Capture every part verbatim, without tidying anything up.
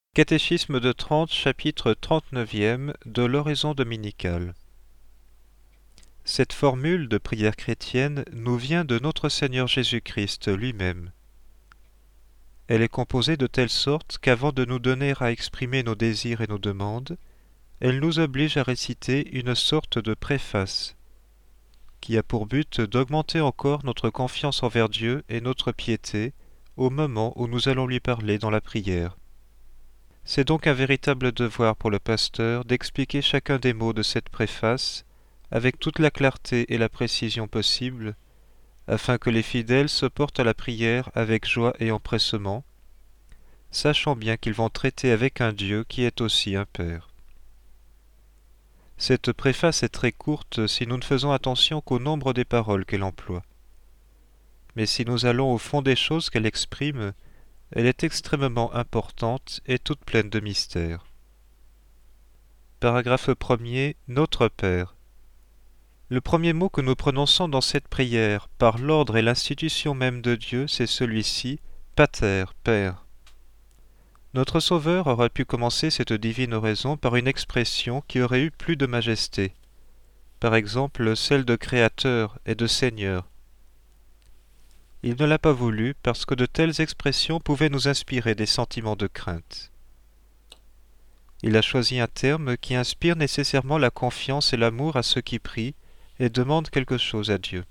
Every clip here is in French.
Catéchisme de Trente, chapitre trente-neuvième de l'oraison dominicale. Cette formule de prière chrétienne nous vient de notre Seigneur Jésus-Christ lui-même. Elle est composée de telle sorte qu'avant de nous donner à exprimer nos désirs et nos demandes, elle nous oblige à réciter une sorte de préface, qui a pour but d'augmenter encore notre confiance envers Dieu et notre piété au moment où nous allons lui parler dans la prière. C'est donc un véritable devoir pour le pasteur d'expliquer chacun des mots de cette préface avec toute la clarté et la précision possible, afin que les fidèles se portent à la prière avec joie et empressement, sachant bien qu'ils vont traiter avec un Dieu qui est aussi un Père. Cette préface est très courte si nous ne faisons attention qu'au nombre des paroles qu'elle emploie. Mais si nous allons au fond des choses qu'elle exprime, elle est extrêmement importante et toute pleine de mystères. Paragraphe premier. Notre Père. Le premier mot que nous prononçons dans cette prière, par l'ordre et l'institution même de Dieu, c'est celui-ci, Pater, Père. Notre Sauveur aurait pu commencer cette divine oraison par une expression qui aurait eu plus de majesté, par exemple celle de Créateur et de Seigneur. Il ne l'a pas voulu parce que de telles expressions pouvaient nous inspirer des sentiments de crainte. Il a choisi un terme qui inspire nécessairement la confiance et l'amour à ceux qui prient et demandent quelque chose à Dieu.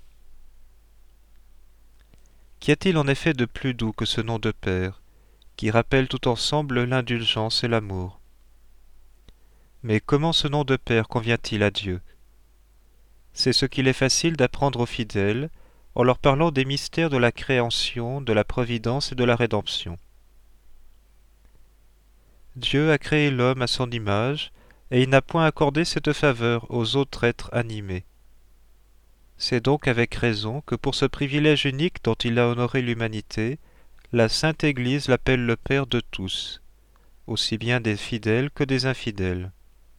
Qu'y a-t-il en effet de plus doux que ce nom de Père, qui rappelle tout ensemble l'indulgence et l'amour? Mais comment ce nom de Père convient-il à Dieu? C'est ce qu'il est facile d'apprendre aux fidèles, en leur parlant des mystères de la création, de la providence et de la rédemption. Dieu a créé l'homme à son image, et il n'a point accordé cette faveur aux autres êtres animés. C'est donc avec raison que pour ce privilège unique dont il a honoré l'humanité, la Sainte Église l'appelle le Père de tous, aussi bien des fidèles que des infidèles.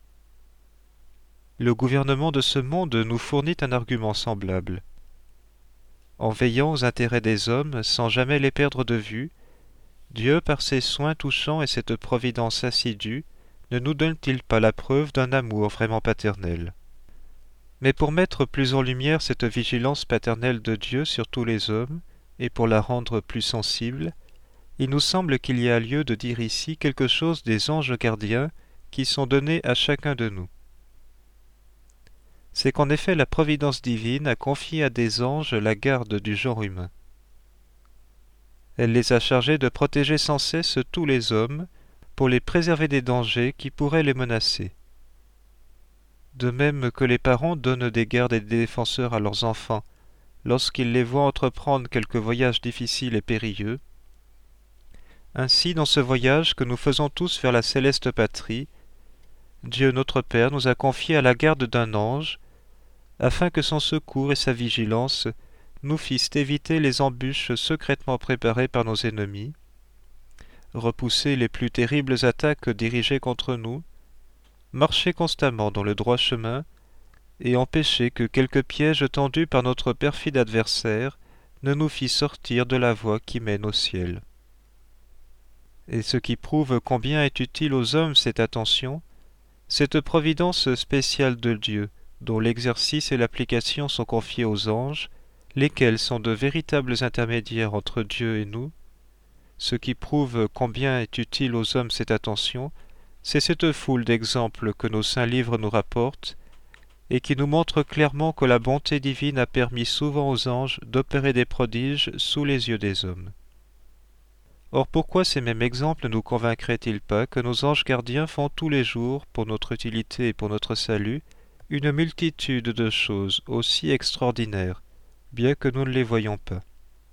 Le gouvernement de ce monde nous fournit un argument semblable. En veillant aux intérêts des hommes sans jamais les perdre de vue, Dieu, par ses soins touchants et cette providence assidue, ne nous donne-t-il pas la preuve d'un amour vraiment paternel? Mais pour mettre plus en lumière cette vigilance paternelle de Dieu sur tous les hommes, et pour la rendre plus sensible, il nous semble qu'il y a lieu de dire ici quelque chose des anges gardiens qui sont donnés à chacun de nous. C'est qu'en effet la providence divine a confié à des anges la garde du genre humain. Elle les a chargés de protéger sans cesse tous les hommes, pour les préserver des dangers qui pourraient les menacer. De même que les parents donnent des gardes et des défenseurs à leurs enfants lorsqu'ils les voient entreprendre quelque voyage difficile et périlleux, ainsi dans ce voyage que nous faisons tous vers la céleste patrie, Dieu notre Père nous a confiés à la garde d'un ange, afin que son secours et sa vigilance nous fissent éviter les embûches secrètement préparées par nos ennemis, repousser les plus terribles attaques dirigées contre nous, marcher constamment dans le droit chemin, et empêcher que quelque piège tendu par notre perfide adversaire ne nous fît sortir de la voie qui mène au ciel. Et ce qui prouve combien est utile aux hommes cette attention, cette providence spéciale de Dieu, dont l'exercice et l'application sont confiés aux anges, lesquels sont de véritables intermédiaires entre Dieu et nous. Ce qui prouve combien est utile aux hommes cette attention, c'est cette foule d'exemples que nos saints livres nous rapportent, et qui nous montrent clairement que la bonté divine a permis souvent aux anges d'opérer des prodiges sous les yeux des hommes. Or pourquoi ces mêmes exemples ne nous convaincraient-ils pas que nos anges gardiens font tous les jours, pour notre utilité et pour notre salut, une multitude de choses aussi extraordinaires, bien que nous ne les voyions pas?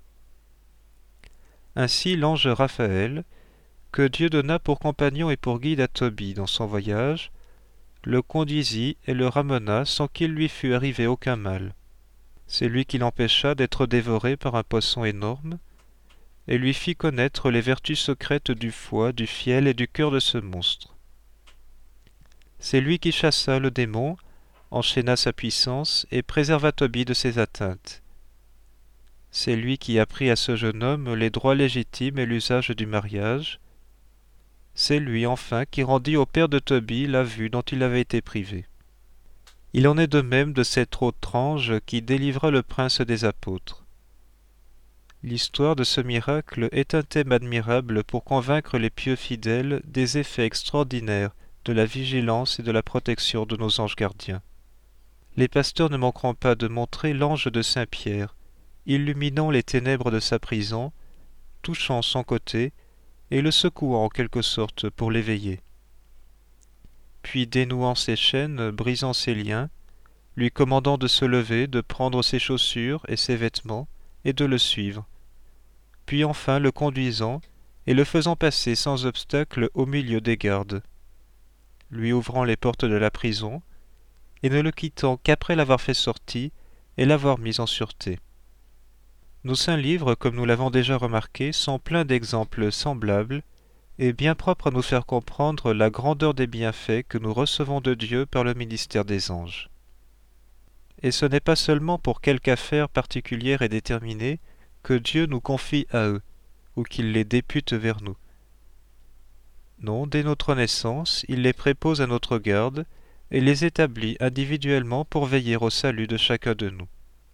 Ainsi l'ange Raphaël, que Dieu donna pour compagnon et pour guide à Tobie dans son voyage, le conduisit et le ramena sans qu'il lui fût arrivé aucun mal. C'est lui qui l'empêcha d'être dévoré par un poisson énorme, et lui fit connaître les vertus secrètes du foie, du fiel et du cœur de ce monstre. C'est lui qui chassa le démon, enchaîna sa puissance et préserva Tobie de ses atteintes. C'est lui qui apprit à ce jeune homme les droits légitimes et l'usage du mariage. C'est lui, enfin, qui rendit au père de Tobie la vue dont il avait été privé. Il en est de même de cet autre ange qui délivra le prince des apôtres. L'histoire de ce miracle est un thème admirable pour convaincre les pieux fidèles des effets extraordinaires de la vigilance et de la protection de nos anges gardiens. Les pasteurs ne manqueront pas de montrer l'ange de Saint-Pierre, illuminant les ténèbres de sa prison, touchant son côté et le secouant en quelque sorte pour l'éveiller. Puis dénouant ses chaînes, brisant ses liens, lui commandant de se lever, de prendre ses chaussures et ses vêtements, et de le suivre, puis enfin le conduisant et le faisant passer sans obstacle au milieu des gardes, lui ouvrant les portes de la prison, et ne le quittant qu'après l'avoir fait sortir et l'avoir mis en sûreté. Nos saints livres, comme nous l'avons déjà remarqué, sont pleins d'exemples semblables et bien propres à nous faire comprendre la grandeur des bienfaits que nous recevons de Dieu par le ministère des anges. Et ce n'est pas seulement pour quelque affaire particulière et déterminée que Dieu nous confie à eux, ou qu'il les députe vers nous. Non, dès notre naissance, il les prépose à notre garde et les établit individuellement pour veiller au salut de chacun de nous.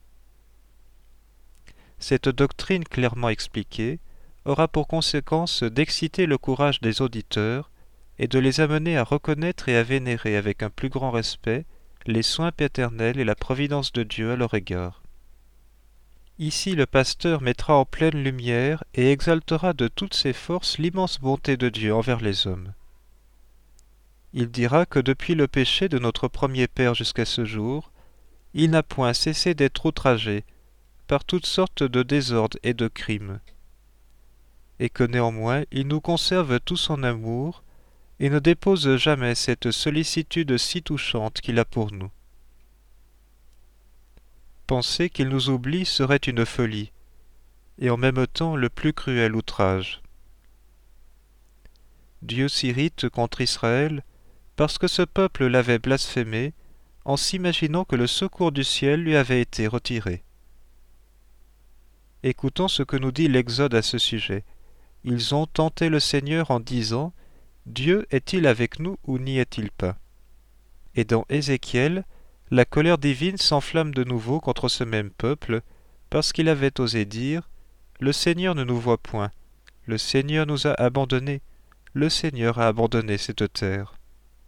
Cette doctrine clairement expliquée aura pour conséquence d'exciter le courage des auditeurs et de les amener à reconnaître et à vénérer avec un plus grand respect les soins paternels et la providence de Dieu à leur égard. Ici le pasteur mettra en pleine lumière et exaltera de toutes ses forces l'immense bonté de Dieu envers les hommes. Il dira que depuis le péché de notre premier père jusqu'à ce jour, il n'a point cessé d'être outragé par toutes sortes de désordres et de crimes, et que néanmoins il nous conserve tout son amour et ne dépose jamais cette sollicitude si touchante qu'il a pour nous. Penser qu'il nous oublie serait une folie, et en même temps le plus cruel outrage. Dieu s'irrite contre Israël parce que ce peuple l'avait blasphémé en s'imaginant que le secours du ciel lui avait été retiré. Écoutons ce que nous dit l'Exode à ce sujet. Ils ont tenté le Seigneur en disant « Dieu est-il avec nous ou n'y est-il pas ?» Et dans Ézéchiel, la colère divine s'enflamme de nouveau contre ce même peuple, parce qu'il avait osé dire « Le Seigneur ne nous voit point, le Seigneur nous a abandonnés, le Seigneur a abandonné cette terre. »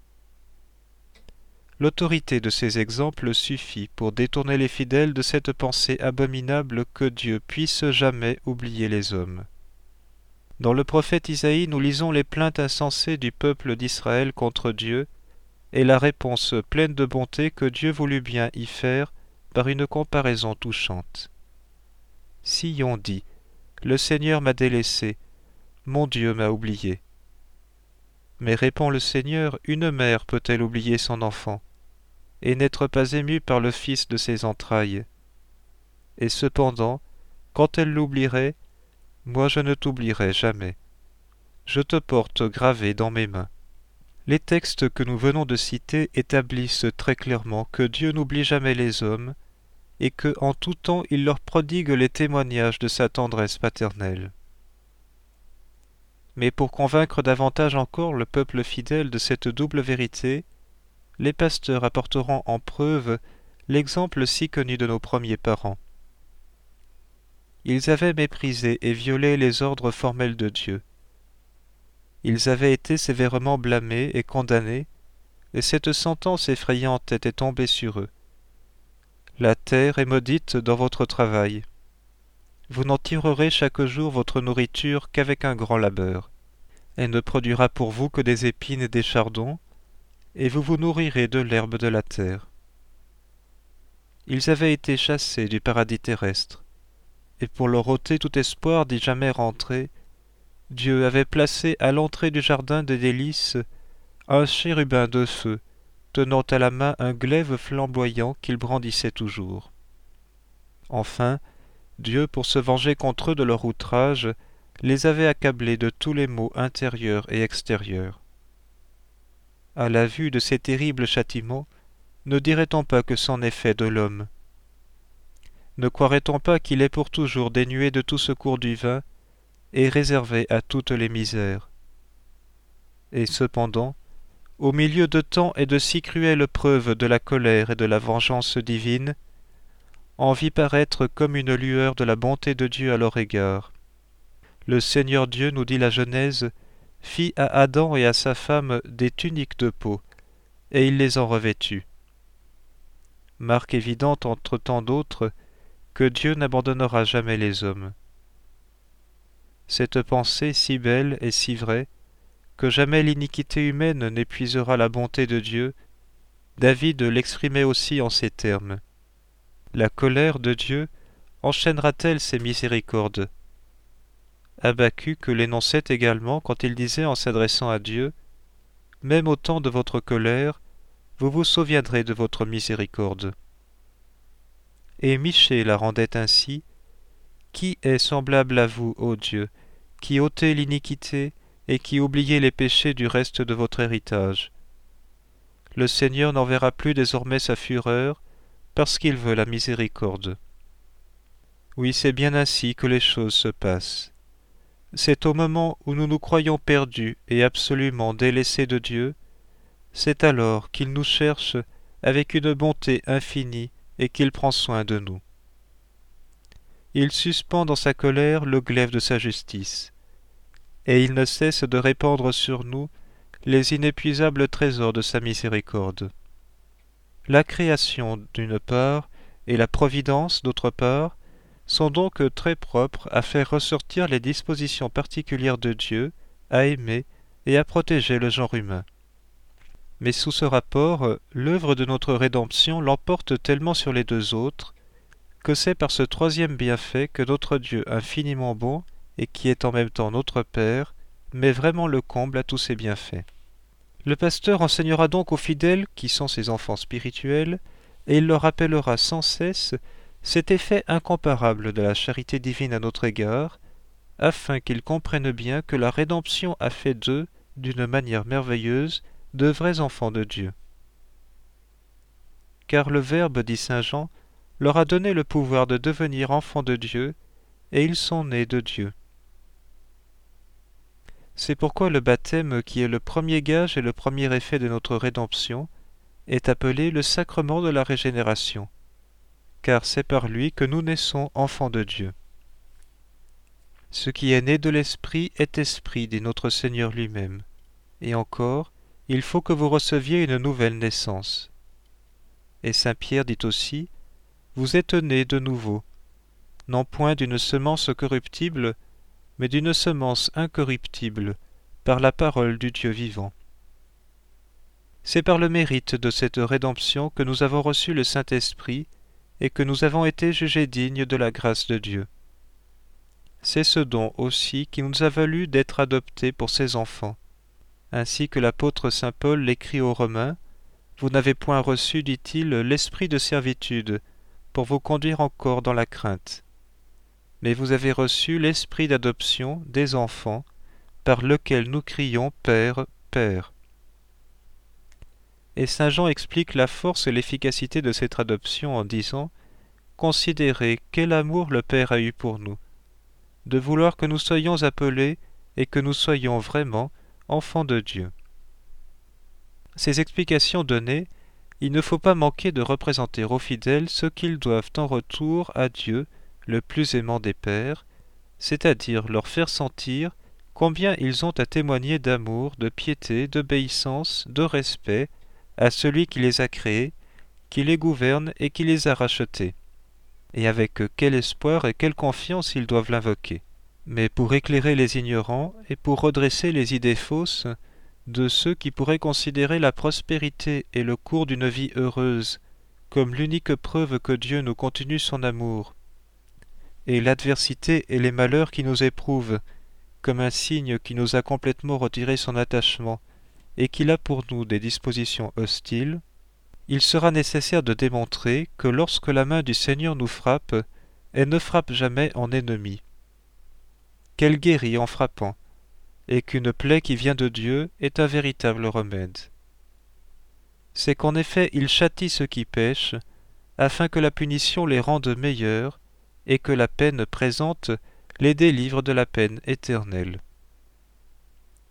L'autorité de ces exemples suffit pour détourner les fidèles de cette pensée abominable que Dieu puisse jamais oublier les hommes. Dans le prophète Isaïe, nous lisons les plaintes insensées du peuple d'Israël contre Dieu et la réponse pleine de bonté que Dieu voulut bien y faire par une comparaison touchante. Sion dit « Le Seigneur m'a délaissé, mon Dieu m'a oublié. » Mais répond le Seigneur, une mère peut-elle oublier son enfant et n'être pas émue par le fils de ses entrailles? Et cependant, quand elle l'oublierait, moi je ne t'oublierai jamais. Je te porte gravé dans mes mains. Les textes que nous venons de citer établissent très clairement que Dieu n'oublie jamais les hommes et que, en tout temps, il leur prodigue les témoignages de sa tendresse paternelle. Mais pour convaincre davantage encore le peuple fidèle de cette double vérité, les pasteurs apporteront en preuve l'exemple si connu de nos premiers parents. Ils avaient méprisé et violé les ordres formels de Dieu. Ils avaient été sévèrement blâmés et condamnés, et cette sentence effrayante était tombée sur eux. La terre est maudite dans votre travail. Vous n'en tirerez chaque jour votre nourriture qu'avec un grand labeur. Elle ne produira pour vous que des épines et des chardons, et vous vous nourrirez de l'herbe de la terre. Ils avaient été chassés du paradis terrestre, et pour leur ôter tout espoir d'y jamais rentrer, Dieu avait placé à l'entrée du jardin des délices un chérubin de feu, tenant à la main un glaive flamboyant qu'il brandissait toujours. Enfin, Dieu, pour se venger contre eux de leur outrage, les avait accablés de tous les maux intérieurs et extérieurs. À la vue de ces terribles châtiments, ne dirait-on pas que c'en est fait de l'homme? Ne croirait-on pas qu'il est pour toujours dénué de tout secours divin et réservé à toutes les misères? Et cependant, au milieu de tant et de si cruelles preuves de la colère et de la vengeance divine, en vit paraître comme une lueur de la bonté de Dieu à leur égard. Le Seigneur Dieu, nous dit la Genèse, fit à Adam et à sa femme des tuniques de peau, et il les en revêtut. Marque évidente entre tant d'autres que Dieu n'abandonnera jamais les hommes. Cette pensée si belle et si vraie, que jamais l'iniquité humaine n'épuisera la bonté de Dieu, David l'exprimait aussi en ces termes. La colère de Dieu enchaînera-t-elle ses miséricordes? Habacuc l'énonçait également quand il disait en s'adressant à Dieu, « Même au temps de votre colère, vous vous souviendrez de votre miséricorde. » Et Michée la rendait ainsi, « Qui est semblable à vous, ô Dieu, qui ôtez l'iniquité et qui oubliez les péchés du reste de votre héritage? Le Seigneur n'enverra plus désormais sa fureur, parce qu'il veut la miséricorde. » Oui, c'est bien ainsi que les choses se passent. C'est au moment où nous nous croyons perdus et absolument délaissés de Dieu, c'est alors qu'il nous cherche avec une bonté infinie et qu'il prend soin de nous. Il suspend dans sa colère le glaive de sa justice, et il ne cesse de répandre sur nous les inépuisables trésors de sa miséricorde. La création d'une part et la providence d'autre part sont donc très propres à faire ressortir les dispositions particulières de Dieu à aimer et à protéger le genre humain. Mais sous ce rapport, l'œuvre de notre rédemption l'emporte tellement sur les deux autres, que c'est par ce troisième bienfait que notre Dieu infiniment bon, et qui est en même temps notre Père, met vraiment le comble à tous ses bienfaits. Le pasteur enseignera donc aux fidèles, qui sont ses enfants spirituels, et il leur rappellera sans cesse cet effet incomparable de la charité divine à notre égard, afin qu'ils comprennent bien que la rédemption a fait d'eux, d'une manière merveilleuse, de vrais enfants de Dieu. Car le Verbe, dit saint Jean, leur a donné le pouvoir de devenir enfants de Dieu, et ils sont nés de Dieu. C'est pourquoi le baptême, qui est le premier gage et le premier effet de notre rédemption, est appelé le sacrement de la régénération, car c'est par lui que nous naissons enfants de Dieu. Ce qui est né de l'Esprit est esprit, dit notre Seigneur lui-même. Et encore, il faut que vous receviez une nouvelle naissance. Et saint Pierre dit aussi, vous êtes nés de nouveau, non point d'une semence corruptible, mais d'une semence incorruptible, par la parole du Dieu vivant. C'est par le mérite de cette rédemption que nous avons reçu le Saint-Esprit et que nous avons été jugés dignes de la grâce de Dieu. C'est ce don aussi qui nous a valu d'être adoptés pour ses enfants. Ainsi que l'apôtre saint Paul l'écrit aux Romains, « Vous n'avez point reçu, dit-il, l'esprit de servitude, pour vous conduire encore dans la crainte. Mais vous avez reçu l'esprit d'adoption des enfants, par lequel nous crions Père, Père. » Et saint Jean explique la force et l'efficacité de cette adoption en disant « Considérez quel amour le Père a eu pour nous, de vouloir que nous soyons appelés et que nous soyons vraiment enfants de Dieu. » Ces explications données, il ne faut pas manquer de représenter aux fidèles ce qu'ils doivent en retour à Dieu, le plus aimant des pères, c'est-à-dire leur faire sentir combien ils ont à témoigner d'amour, de piété, d'obéissance, de respect à celui qui les a créés, qui les gouverne et qui les a rachetés, et avec quel espoir et quelle confiance ils doivent l'invoquer. Mais pour éclairer les ignorants et pour redresser les idées fausses de ceux qui pourraient considérer la prospérité et le cours d'une vie heureuse comme l'unique preuve que Dieu nous continue son amour, et l'adversité et les malheurs qui nous éprouvent comme un signe qui nous a complètement retiré son attachement et qu'il a pour nous des dispositions hostiles, il sera nécessaire de démontrer que lorsque la main du Seigneur nous frappe, elle ne frappe jamais en ennemi, qu'elle guérit en frappant, et qu'une plaie qui vient de Dieu est un véritable remède. C'est qu'en effet il châtie ceux qui pêchent, afin que la punition les rende meilleurs, et que la peine présente les délivre de la peine éternelle.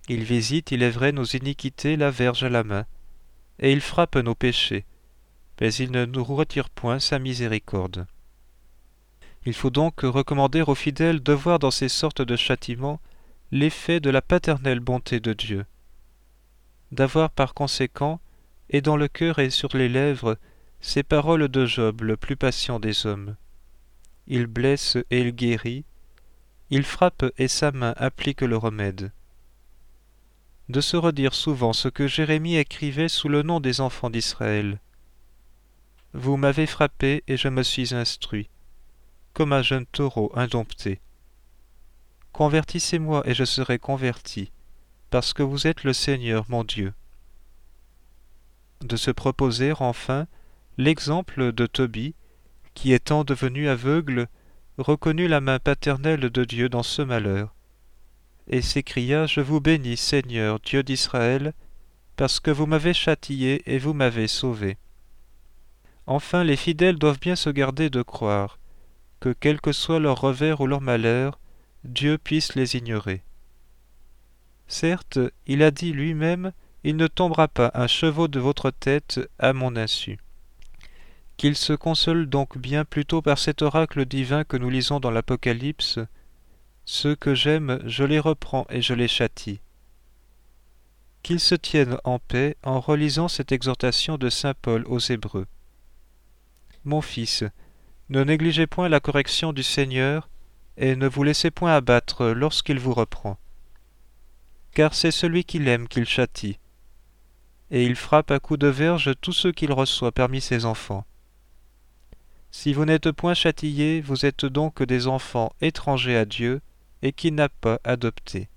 Il visite, il est vrai, nos iniquités la verge à la main, et il frappe nos péchés, mais il ne nous retire point sa miséricorde. Il faut donc recommander aux fidèles de voir dans ces sortes de châtiments l'effet de la paternelle bonté de Dieu, d'avoir par conséquent, et dans le cœur et sur les lèvres, ces paroles de Job, le plus patient des hommes. Il blesse et il guérit, il frappe et sa main applique le remède. De se redire souvent ce que Jérémie écrivait sous le nom des enfants d'Israël. Vous m'avez frappé et je me suis instruit, comme un jeune taureau indompté. Convertissez-moi et je serai converti, parce que vous êtes le Seigneur mon Dieu. De se proposer enfin l'exemple de Tobie, qui étant devenu aveugle, reconnut la main paternelle de Dieu dans ce malheur, et s'écria « Je vous bénis, Seigneur, Dieu d'Israël, parce que vous m'avez châtié et vous m'avez sauvé. » Enfin, les fidèles doivent bien se garder de croire que, quel que soit leur revers ou leur malheur, Dieu puisse les ignorer. Certes, il a dit lui-même « Il ne tombera pas un cheveu de votre tête à mon insu. » Qu'ils se consolent donc bien plutôt par cet oracle divin que nous lisons dans l'Apocalypse « Ceux que j'aime, je les reprends et je les châtie. » Qu'ils se tiennent en paix en relisant cette exhortation de saint Paul aux Hébreux. Mon fils, ne négligez point la correction du Seigneur, et ne vous laissez point abattre lorsqu'il vous reprend. Car c'est celui qu'il aime qu'il châtie, et il frappe à coups de verge tous ceux qu'il reçoit parmi ses enfants. Si vous n'êtes point châtiés, vous êtes donc des enfants étrangers à Dieu, et qui n'a pas adopté.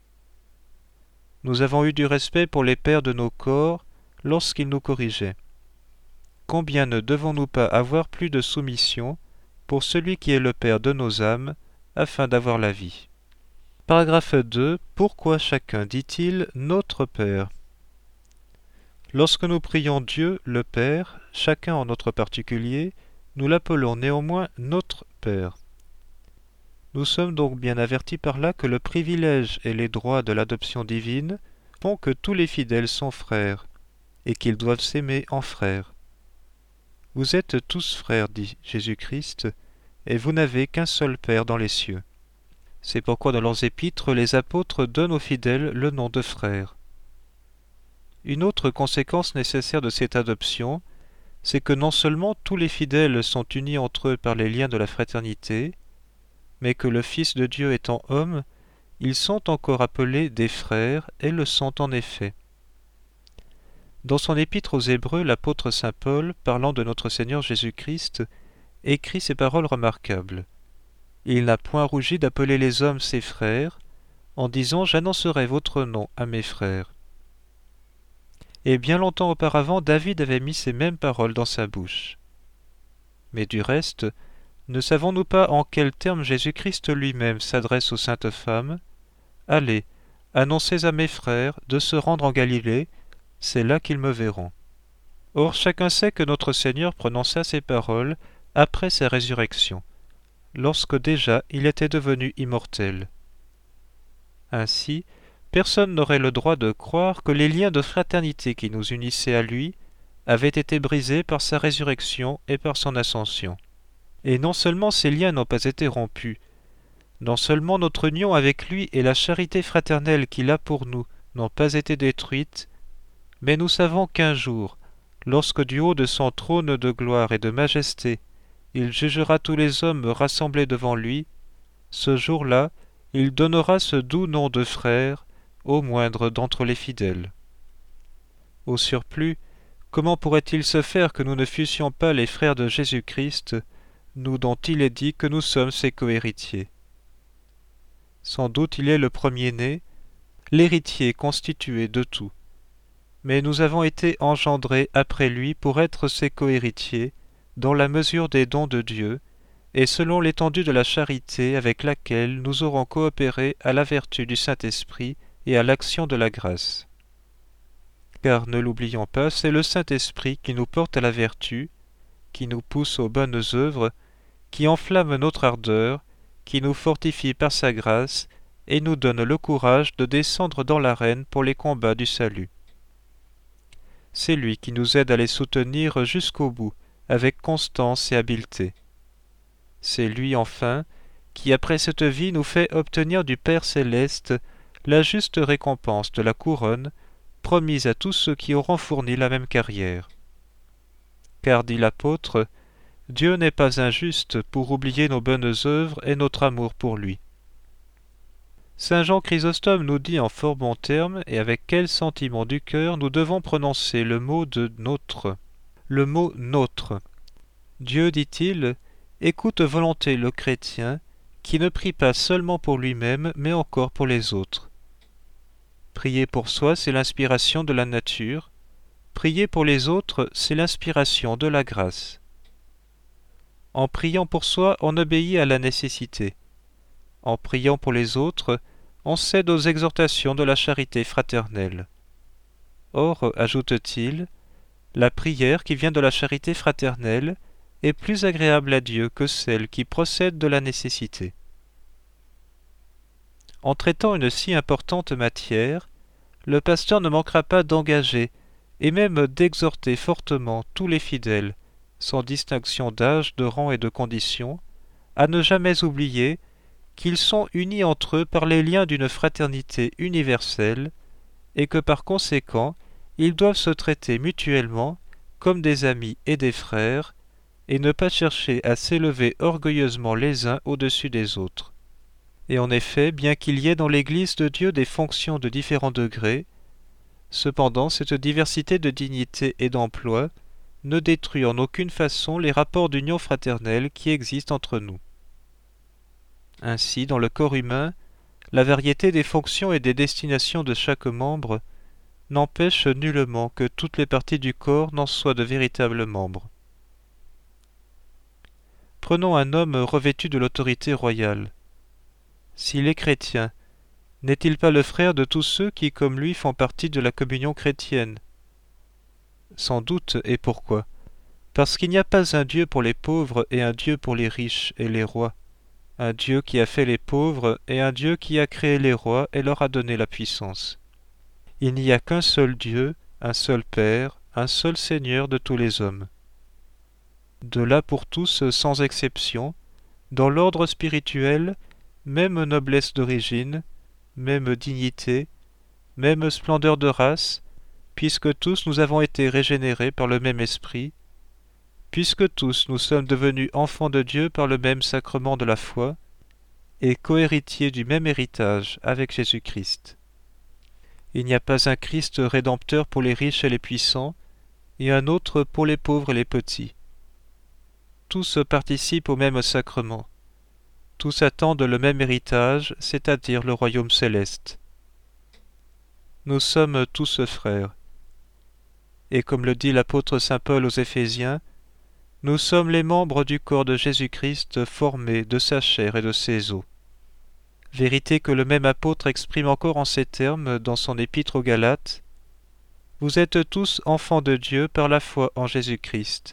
Nous avons eu du respect pour les pères de nos corps lorsqu'ils nous corrigeaient. Combien ne devons-nous pas avoir plus de soumission pour celui qui est le Père de nos âmes, afin d'avoir la vie. Paragraphe deux. Pourquoi chacun dit-il « Notre Père » ? Lorsque nous prions Dieu, le Père, chacun en notre particulier, nous l'appelons néanmoins « Notre Père ». Nous sommes donc bien avertis par là que le privilège et les droits de l'adoption divine font que tous les fidèles sont frères, et qu'ils doivent s'aimer en frères. Vous êtes tous frères, dit Jésus-Christ, et vous n'avez qu'un seul Père dans les cieux. C'est pourquoi dans leurs épîtres, les apôtres donnent aux fidèles le nom de frères. Une autre conséquence nécessaire de cette adoption, c'est que non seulement tous les fidèles sont unis entre eux par les liens de la fraternité, mais que le Fils de Dieu étant homme, ils sont encore appelés des frères et le sont en effet. Dans son épître aux Hébreux, l'apôtre saint Paul, parlant de notre Seigneur Jésus-Christ, écrit ces paroles remarquables. Il n'a point rougi d'appeler les hommes ses frères, en disant « J'annoncerai votre nom à mes frères ». Et bien longtemps auparavant, David avait mis ces mêmes paroles dans sa bouche. Mais du reste, ne savons-nous pas en quels termes Jésus-Christ lui-même s'adresse aux saintes femmes ? « Allez, annoncez à mes frères de se rendre en Galilée, c'est là qu'ils me verront. » Or chacun sait que notre Seigneur prononça ces paroles après sa résurrection, lorsque déjà il était devenu immortel. Ainsi, personne n'aurait le droit de croire que les liens de fraternité qui nous unissaient à lui avaient été brisés par sa résurrection et par son ascension. Et non seulement ces liens n'ont pas été rompus, non seulement notre union avec lui et la charité fraternelle qu'il a pour nous n'ont pas été détruites, mais nous savons qu'un jour, lorsque du haut de son trône de gloire et de majesté, il jugera tous les hommes rassemblés devant lui, ce jour-là, il donnera ce doux nom de frère au moindre d'entre les fidèles. Au surplus, comment pourrait-il se faire que nous ne fussions pas les frères de Jésus-Christ, nous dont il est dit que nous sommes ses cohéritiers? Sans doute il est le premier-né, l'héritier constitué de tout. Mais nous avons été engendrés après lui pour être ses cohéritiers, dans la mesure des dons de Dieu, et selon l'étendue de la charité avec laquelle nous aurons coopéré à la vertu du Saint-Esprit et à l'action de la grâce. Car, ne l'oublions pas, c'est le Saint-Esprit qui nous porte à la vertu, qui nous pousse aux bonnes œuvres, qui enflamme notre ardeur, qui nous fortifie par sa grâce, et nous donne le courage de descendre dans l'arène pour les combats du salut. C'est lui qui nous aide à les soutenir jusqu'au bout, avec constance et habileté. C'est lui, enfin, qui, après cette vie, nous fait obtenir du Père céleste la juste récompense de la couronne promise à tous ceux qui auront fourni la même carrière. Car, dit l'apôtre, Dieu n'est pas injuste pour oublier nos bonnes œuvres et notre amour pour lui. Saint Jean Chrysostome nous dit en fort bons termes et avec quel sentiment du cœur nous devons prononcer le mot de nôtre. Le mot nôtre. Dieu, dit-il, écoute volontiers le chrétien qui ne prie pas seulement pour lui-même, mais encore pour les autres. Prier pour soi, c'est l'inspiration de la nature. Prier pour les autres, c'est l'inspiration de la grâce. En priant pour soi, on obéit à la nécessité. En priant pour les autres, on cède aux exhortations de la charité fraternelle. Or, ajoute-t-il, la prière qui vient de la charité fraternelle est plus agréable à Dieu que celle qui procède de la nécessité. En traitant une si importante matière, le pasteur ne manquera pas d'engager et même d'exhorter fortement tous les fidèles, sans distinction d'âge, de rang et de condition, à ne jamais oublier qu'ils sont unis entre eux par les liens d'une fraternité universelle et que par conséquent, ils doivent se traiter mutuellement comme des amis et des frères et ne pas chercher à s'élever orgueilleusement les uns au-dessus des autres. Et en effet, bien qu'il y ait dans l'Église de Dieu des fonctions de différents degrés, cependant cette diversité de dignité et d'emploi ne détruit en aucune façon les rapports d'union fraternelle qui existent entre nous. Ainsi, dans le corps humain, la variété des fonctions et des destinations de chaque membre n'empêche nullement que toutes les parties du corps n'en soient de véritables membres. Prenons un homme revêtu de l'autorité royale. S'il est chrétien, n'est-il pas le frère de tous ceux qui, comme lui, font partie de la communion chrétienne? Sans doute, et pourquoi? Parce qu'il n'y a pas un Dieu pour les pauvres et un Dieu pour les riches et les rois, un Dieu qui a fait les pauvres et un Dieu qui a créé les rois et leur a donné la puissance. Il n'y a qu'un seul Dieu, un seul Père, un seul Seigneur de tous les hommes. De là pour tous, sans exception, dans l'ordre spirituel, même noblesse d'origine, même dignité, même splendeur de race, puisque tous nous avons été régénérés par le même esprit, puisque tous nous sommes devenus enfants de Dieu par le même sacrement de la foi, et cohéritiers du même héritage avec Jésus-Christ. Il n'y a pas un Christ rédempteur pour les riches et les puissants, et un autre pour les pauvres et les petits. Tous participent au même sacrement. Tous attendent le même héritage, c'est-à-dire le royaume céleste. Nous sommes tous frères. Et comme le dit l'apôtre saint Paul aux Éphésiens, nous sommes les membres du corps de Jésus-Christ formés de sa chair et de ses os. Vérité que le même apôtre exprime encore en ces termes dans son épître aux Galates. Vous êtes tous enfants de Dieu par la foi en Jésus-Christ.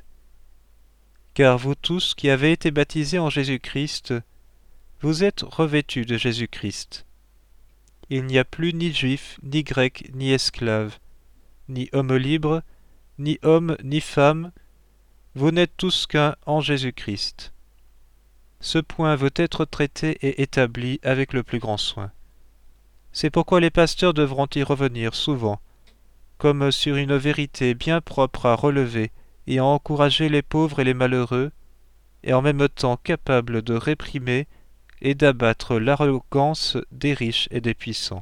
Car vous tous qui avez été baptisés en Jésus-Christ, vous êtes revêtus de Jésus-Christ. Il n'y a plus ni juif, ni grec, ni esclave, ni homme libre, ni homme, ni femme, vous n'êtes tous qu'un en Jésus-Christ. Ce point veut être traité et établi avec le plus grand soin. C'est pourquoi les pasteurs devront y revenir souvent, comme sur une vérité bien propre à relever et à encourager les pauvres et les malheureux, et en même temps capables de réprimer et d'abattre l'arrogance des riches et des puissants.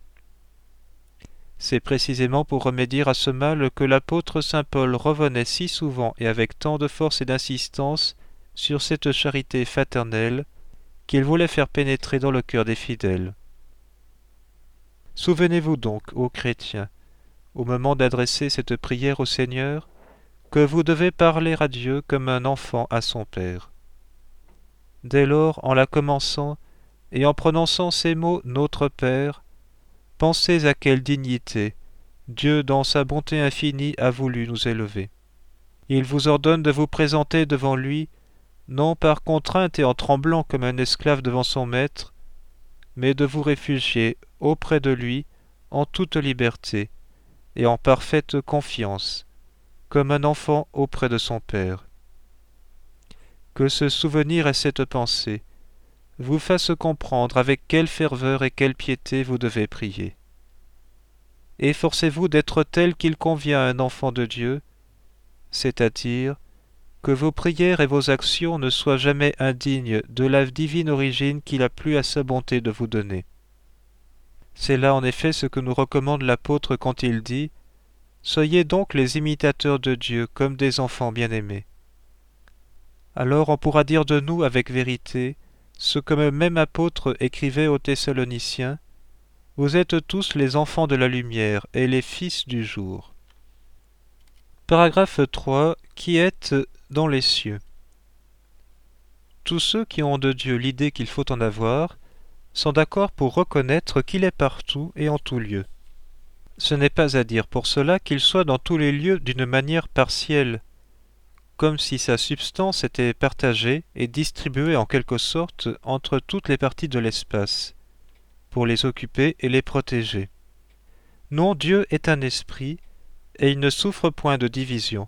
C'est précisément pour remédier à ce mal que l'apôtre saint Paul revenait si souvent et avec tant de force et d'insistance sur cette charité fraternelle qu'il voulait faire pénétrer dans le cœur des fidèles. Souvenez-vous donc, ô chrétiens, au moment d'adresser cette prière au Seigneur, que vous devez parler à Dieu comme un enfant à son Père. Dès lors, en la commençant, et en prononçant ces mots « Notre Père », pensez à quelle dignité Dieu, dans sa bonté infinie, a voulu nous élever. Il vous ordonne de vous présenter devant lui, non par contrainte et en tremblant comme un esclave devant son maître, mais de vous réfugier auprès de lui en toute liberté et en parfaite confiance, comme un enfant auprès de son Père. Que ce souvenir et cette pensée vous fassent comprendre avec quelle ferveur et quelle piété vous devez prier. Efforcez-vous d'être tel qu'il convient à un enfant de Dieu, c'est-à-dire que vos prières et vos actions ne soient jamais indignes de la divine origine qu'il a plu à sa bonté de vous donner. C'est là en effet ce que nous recommande l'apôtre quand il dit « Soyez donc les imitateurs de Dieu comme des enfants bien-aimés ». Alors on pourra dire de nous avec vérité ce que le même apôtre écrivait aux Thessaloniciens « Vous êtes tous les enfants de la lumière et les fils du jour ». Paragraphe trois. Qui êtes dans les cieux. Tous ceux qui ont de Dieu l'idée qu'il faut en avoir sont d'accord pour reconnaître qu'il est partout et en tout lieu. Ce n'est pas à dire pour cela qu'il soit dans tous les lieux d'une manière partielle, comme si sa substance était partagée et distribuée en quelque sorte entre toutes les parties de l'espace, pour les occuper et les protéger. Non, Dieu est un esprit, et il ne souffre point de division.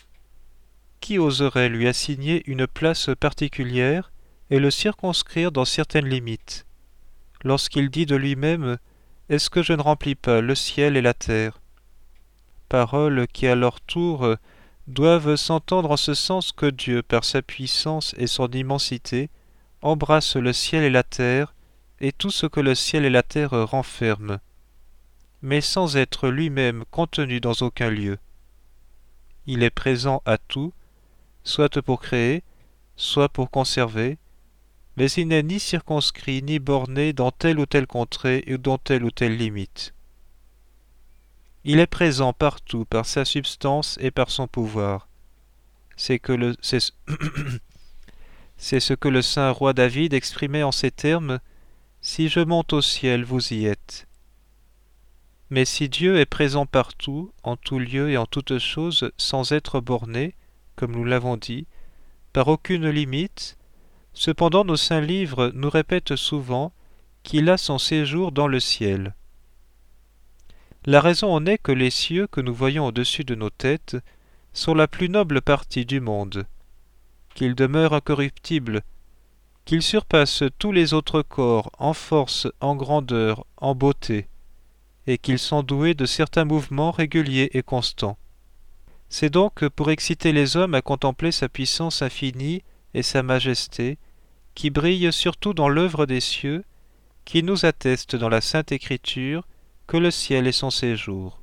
Qui oserait lui assigner une place particulière et le circonscrire dans certaines limites, lorsqu'il dit de lui-même « Est-ce que je ne remplis pas le ciel et la terre ?» Paroles qui à leur tour doivent s'entendre en ce sens que Dieu, par sa puissance et son immensité, embrasse le ciel et la terre et tout ce que le ciel et la terre renferment, mais sans être lui-même contenu dans aucun lieu. Il est présent à tout, soit pour créer, soit pour conserver, mais il n'est ni circonscrit ni borné dans telle ou telle contrée ou dans telle ou telle limite. Il est présent partout par sa substance et par son pouvoir. C'est que le c'est, c'est ce que le saint roi David exprimait en ces termes « Si je monte au ciel, vous y êtes ». Mais si Dieu est présent partout, en tout lieu et en toute chose, sans être borné, comme nous l'avons dit, par aucune limite, cependant nos saints livres nous répètent souvent qu'il a son séjour dans le ciel. La raison en est que les cieux que nous voyons au-dessus de nos têtes sont la plus noble partie du monde, qu'ils demeurent incorruptibles, qu'ils surpassent tous les autres corps en force, en grandeur, en beauté, et qu'ils sont doués de certains mouvements réguliers et constants. C'est donc pour exciter les hommes à contempler sa puissance infinie et sa majesté, qui brille surtout dans l'œuvre des cieux, qui nous atteste dans la Sainte Écriture que le ciel est son séjour.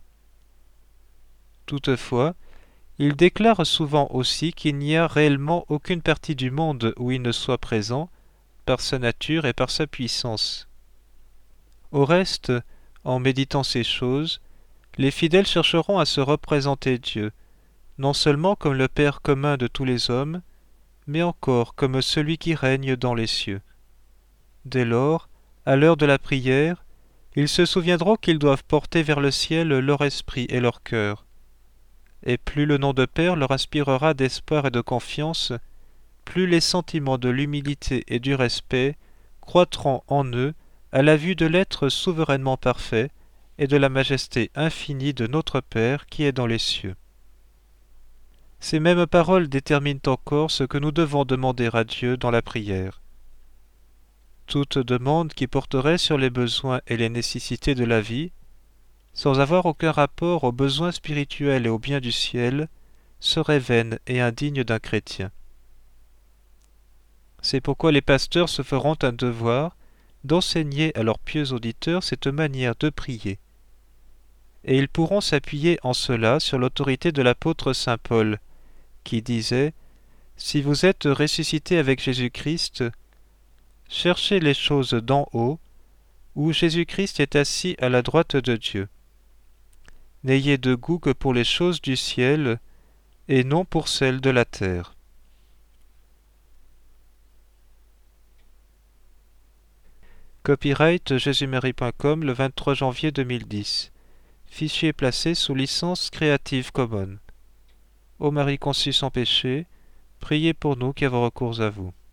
Toutefois, il déclare souvent aussi qu'il n'y a réellement aucune partie du monde où il ne soit présent, par sa nature et par sa puissance. Au reste, en méditant ces choses, les fidèles chercheront à se représenter Dieu, non seulement comme le Père commun de tous les hommes, mais encore comme celui qui règne dans les cieux. Dès lors, à l'heure de la prière, ils se souviendront qu'ils doivent porter vers le ciel leur esprit et leur cœur. Et plus le nom de Père leur inspirera d'espoir et de confiance, plus les sentiments de l'humilité et du respect croîtront en eux à la vue de l'être souverainement parfait et de la majesté infinie de notre Père qui est dans les cieux. Ces mêmes paroles déterminent encore ce que nous devons demander à Dieu dans la prière. Toute demande qui porterait sur les besoins et les nécessités de la vie, sans avoir aucun rapport aux besoins spirituels et aux biens du ciel, serait vaine et indigne d'un chrétien. C'est pourquoi les pasteurs se feront un devoir d'enseigner à leurs pieux auditeurs cette manière de prier. Et ils pourront s'appuyer en cela sur l'autorité de l'apôtre saint Paul, qui disait « Si vous êtes ressuscité avec Jésus-Christ, cherchez les choses d'en haut, où Jésus-Christ est assis à la droite de Dieu. N'ayez de goût que pour les choses du ciel, et non pour celles de la terre. » Copyright jésus-marie point com le vingt-trois janvier deux mille dix. Fichier placé sous licence Creative Commons. Ô Marie conçue sans péché, priez pour nous qui avons recours à vous.